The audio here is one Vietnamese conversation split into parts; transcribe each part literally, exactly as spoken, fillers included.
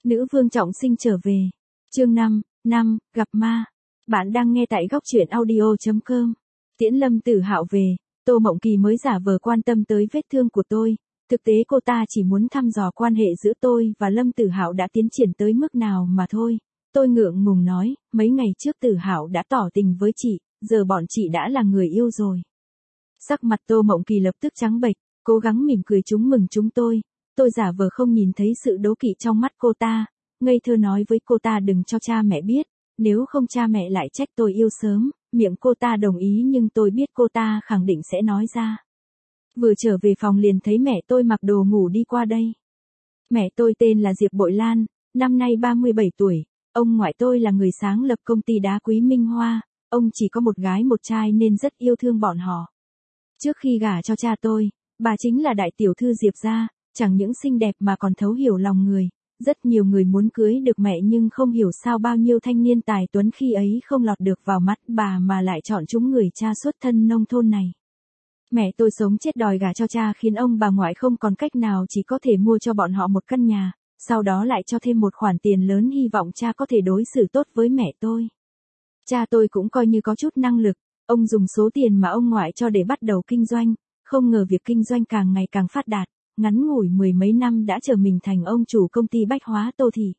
Nữ vương trọng sinh trở về. Chương năm, năm, gặp ma. Bạn đang nghe tại góc truyện audio chấm com. Tiễn Lâm Tử Hạo về, Tô Mộng Kỳ mới giả vờ quan tâm tới vết thương của tôi. Thực tế cô ta chỉ muốn thăm dò quan hệ giữa tôi và Lâm Tử Hạo đã tiến triển tới mức nào mà thôi. Tôi ngượng ngùng nói, mấy ngày trước Tử Hạo đã tỏ tình với chị, giờ bọn chị đã là người yêu rồi. Sắc mặt Tô Mộng Kỳ lập tức trắng bệch, cố gắng mỉm cười chúng mừng chúng tôi. Tôi giả vờ không nhìn thấy sự đố kỵ trong mắt cô ta, ngây thơ nói với cô ta đừng cho cha mẹ biết, nếu không cha mẹ lại trách tôi yêu sớm. Miệng cô ta đồng ý nhưng tôi biết cô ta khẳng định sẽ nói ra. Vừa trở về phòng liền thấy mẹ tôi mặc đồ ngủ đi qua đây. Mẹ tôi tên là Diệp Bội Lan, năm nay ba mươi bảy tuổi, ông ngoại tôi là người sáng lập công ty đá quý Minh Hoa, ông chỉ có một gái một trai nên rất yêu thương bọn họ. Trước khi gả cho cha tôi, bà chính là đại tiểu thư Diệp gia, chẳng những xinh đẹp mà còn thấu hiểu lòng người. Rất nhiều người muốn cưới được mẹ nhưng không hiểu sao bao nhiêu thanh niên tài tuấn khi ấy không lọt được vào mắt bà mà lại chọn chúng người cha xuất thân nông thôn này. Mẹ tôi sống chết đòi gả cho cha khiến ông bà ngoại không còn cách nào chỉ có thể mua cho bọn họ một căn nhà, sau đó lại cho thêm một khoản tiền lớn hy vọng cha có thể đối xử tốt với mẹ tôi. Cha tôi cũng coi như có chút năng lực, ông dùng số tiền mà ông ngoại cho để bắt đầu kinh doanh, không ngờ việc kinh doanh càng ngày càng phát đạt. Ngắn ngủi mười mấy năm đã trở mình thành ông chủ công ty bách hóa Tô Thị.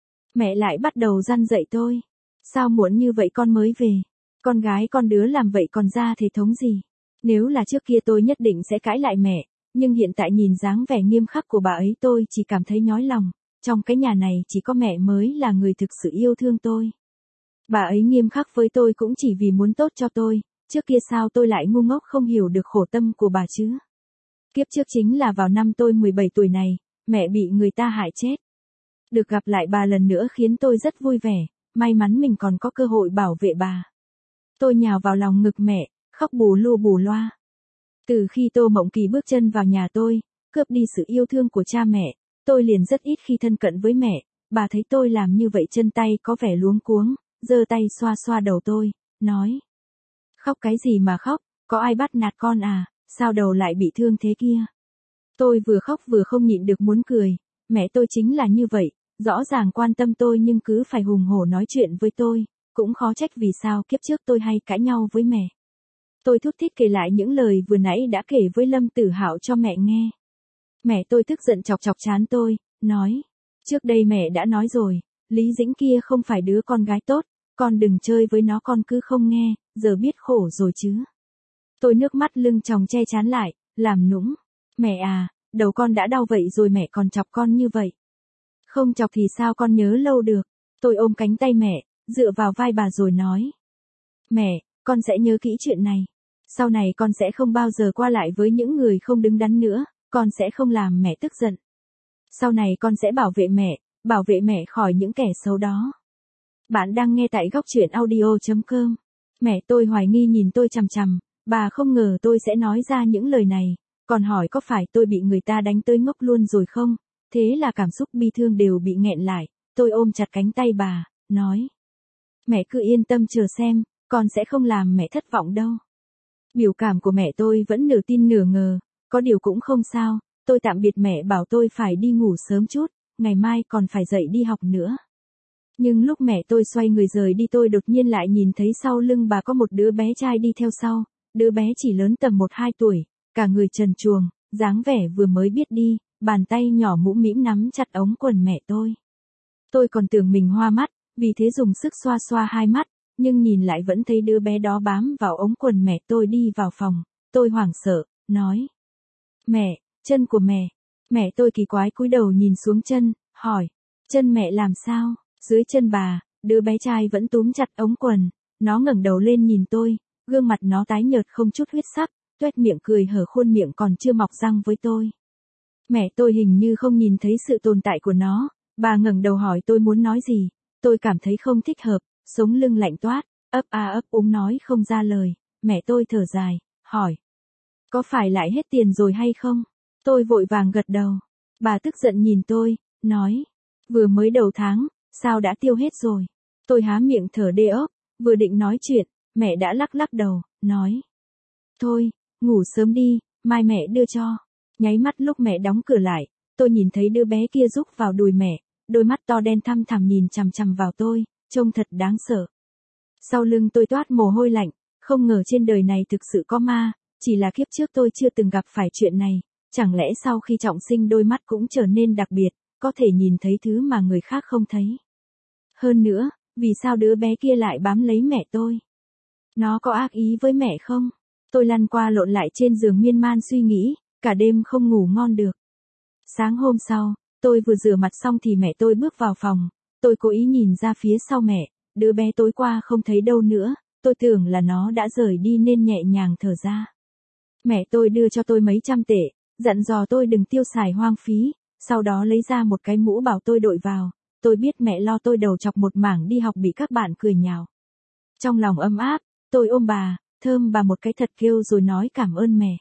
Mẹ lại bắt đầu răn dạy tôi. Sao muộn như vậy con mới về? Con gái con đứa làm vậy còn ra thể thống gì? Nếu là trước kia tôi nhất định sẽ cãi lại mẹ, nhưng hiện tại nhìn dáng vẻ nghiêm khắc của bà ấy tôi chỉ cảm thấy nhói lòng. Trong cái nhà này chỉ có mẹ mới là người thực sự yêu thương tôi. Bà ấy nghiêm khắc với tôi cũng chỉ vì muốn tốt cho tôi, trước kia sao tôi lại ngu ngốc không hiểu được khổ tâm của bà chứ? Kiếp trước chính là vào năm tôi mười bảy tuổi này, mẹ bị người ta hại chết. Được gặp lại bà lần nữa khiến tôi rất vui vẻ, may mắn mình còn có cơ hội bảo vệ bà. Tôi nhào vào lòng ngực mẹ, khóc bù lu bù loa. Từ khi Tô Mộng Kỳ bước chân vào nhà tôi, cướp đi sự yêu thương của cha mẹ, tôi liền rất ít khi thân cận với mẹ. Bà thấy tôi làm như vậy chân tay có vẻ luống cuống, giơ tay xoa xoa đầu tôi, nói. Khóc cái gì mà khóc, có ai bắt nạt con à? Sao đầu lại bị thương thế kia? Tôi vừa khóc vừa không nhịn được muốn cười, mẹ tôi chính là như vậy, rõ ràng quan tâm tôi nhưng cứ phải hùng hổ nói chuyện với tôi, cũng khó trách vì sao kiếp trước tôi hay cãi nhau với mẹ. Tôi thút thít kể lại những lời vừa nãy đã kể với Lâm Tử Hạo cho mẹ nghe. Mẹ tôi tức giận chọc chọc trán tôi, nói, trước đây mẹ đã nói rồi, Lý Dĩnh kia không phải đứa con gái tốt, con đừng chơi với nó con cứ không nghe, giờ biết khổ rồi chứ. Tôi nước mắt lưng tròng che chán lại, làm nũng. Mẹ à, đầu con đã đau vậy rồi mẹ còn chọc con như vậy. Không chọc thì sao con nhớ lâu được. Tôi ôm cánh tay mẹ, dựa vào vai bà rồi nói. Mẹ, con sẽ nhớ kỹ chuyện này. Sau này con sẽ không bao giờ qua lại với những người không đứng đắn nữa, con sẽ không làm mẹ tức giận. Sau này con sẽ bảo vệ mẹ, bảo vệ mẹ khỏi những kẻ xấu đó. Bạn đang nghe tại góc truyện audio chấm com. Mẹ tôi hoài nghi nhìn tôi chằm chằm. Bà không ngờ tôi sẽ nói ra những lời này, còn hỏi có phải tôi bị người ta đánh tới ngốc luôn rồi không, thế là cảm xúc bi thương đều bị nghẹn lại, tôi ôm chặt cánh tay bà, nói. Mẹ cứ yên tâm chờ xem, con sẽ không làm mẹ thất vọng đâu. Biểu cảm của mẹ tôi vẫn nửa tin nửa ngờ, có điều cũng không sao, tôi tạm biệt mẹ bảo tôi phải đi ngủ sớm chút, ngày mai còn phải dậy đi học nữa. Nhưng lúc mẹ tôi xoay người rời đi tôi đột nhiên lại nhìn thấy sau lưng bà có một đứa bé trai đi theo sau. Đứa bé chỉ lớn tầm một hai tuổi, cả người trần truồng, dáng vẻ vừa mới biết đi, bàn tay nhỏ mũm mĩm nắm chặt ống quần mẹ tôi. Tôi còn tưởng mình hoa mắt, vì thế dùng sức xoa xoa hai mắt, nhưng nhìn lại vẫn thấy đứa bé đó bám vào ống quần mẹ tôi đi vào phòng. Tôi hoảng sợ, nói. Mẹ, chân của mẹ. Mẹ tôi kỳ quái cúi đầu nhìn xuống chân, hỏi. Chân mẹ làm sao? Dưới chân bà, đứa bé trai vẫn túm chặt ống quần, nó ngẩng đầu lên nhìn tôi. Gương mặt nó tái nhợt không chút huyết sắc, tuét miệng cười hở khuôn miệng còn chưa mọc răng với tôi. Mẹ tôi hình như không nhìn thấy sự tồn tại của nó, bà ngẩng đầu hỏi tôi muốn nói gì, tôi cảm thấy không thích hợp, sống lưng lạnh toát, ấp a ấp úng nói không ra lời, mẹ tôi thở dài, hỏi. Có phải lại hết tiền rồi hay không? Tôi vội vàng gật đầu, bà tức giận nhìn tôi, nói. Vừa mới đầu tháng, sao đã tiêu hết rồi? Tôi há miệng thở đê ốc, vừa định nói chuyện. Mẹ đã lắc lắc đầu, nói. Thôi, ngủ sớm đi, mai mẹ đưa cho. Nháy mắt lúc mẹ đóng cửa lại, tôi nhìn thấy đứa bé kia rúc vào đùi mẹ, đôi mắt to đen thăm thẳm nhìn chằm chằm vào tôi, trông thật đáng sợ. Sau lưng tôi toát mồ hôi lạnh, không ngờ trên đời này thực sự có ma, chỉ là kiếp trước tôi chưa từng gặp phải chuyện này, chẳng lẽ sau khi trọng sinh đôi mắt cũng trở nên đặc biệt, có thể nhìn thấy thứ mà người khác không thấy. Hơn nữa, vì sao đứa bé kia lại bám lấy mẹ tôi? Nó có ác ý với mẹ không? Tôi lăn qua lộn lại trên giường miên man suy nghĩ, cả đêm không ngủ ngon được. Sáng hôm sau, tôi vừa rửa mặt xong thì mẹ tôi bước vào phòng, tôi cố ý nhìn ra phía sau mẹ, đứa bé tối qua không thấy đâu nữa, tôi tưởng là nó đã rời đi nên nhẹ nhàng thở ra. Mẹ tôi đưa cho tôi mấy trăm tệ, dặn dò tôi đừng tiêu xài hoang phí, sau đó lấy ra một cái mũ bảo tôi đội vào, tôi biết mẹ lo tôi đầu chọc một mảng đi học bị các bạn cười nhạo. Trong lòng ấm áp, tôi ôm bà, thơm bà một cái thật kêu rồi nói cảm ơn mẹ.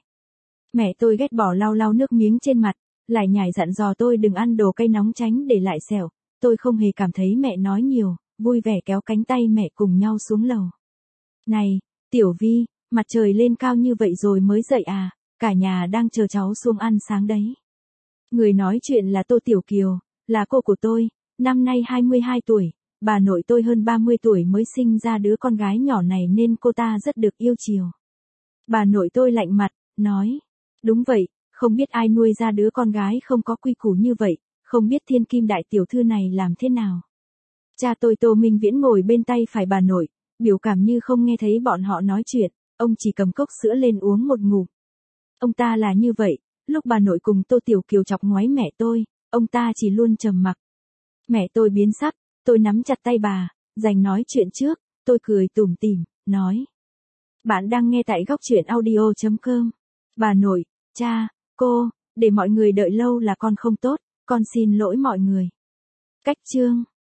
Mẹ tôi ghét bỏ lau lau nước miếng trên mặt, lại nhải dặn dò tôi đừng ăn đồ cay nóng tránh để lại sẹo, tôi không hề cảm thấy mẹ nói nhiều, vui vẻ kéo cánh tay mẹ cùng nhau xuống lầu. Này, Tiểu Vi, mặt trời lên cao như vậy rồi mới dậy à, cả nhà đang chờ cháu xuống ăn sáng đấy. Người nói chuyện là Tô Tiểu Kiều, là cô của tôi, năm nay hai mươi hai tuổi, bà nội tôi hơn ba mươi tuổi mới sinh ra đứa con gái nhỏ này nên cô ta rất được yêu chiều. Bà nội tôi lạnh mặt, nói, đúng vậy, không biết ai nuôi ra đứa con gái không có quy củ như vậy, không biết thiên kim đại tiểu thư này làm thế nào. Cha tôi Tô Minh Viễn ngồi bên tay phải bà nội, biểu cảm như không nghe thấy bọn họ nói chuyện, ông chỉ cầm cốc sữa lên uống một ngụm. Ông ta là như vậy, lúc bà nội cùng Tô Tiểu Kiều chọc ngoáy mẹ tôi, ông ta chỉ luôn trầm mặc. Mẹ tôi biến sắc, tôi nắm chặt tay bà, dành nói chuyện trước, tôi cười tủm tỉm, nói. Bạn đang nghe tại góc truyện audio chấm com. Bà nội, cha, cô, để mọi người đợi lâu là con không tốt, con xin lỗi mọi người. Cách chương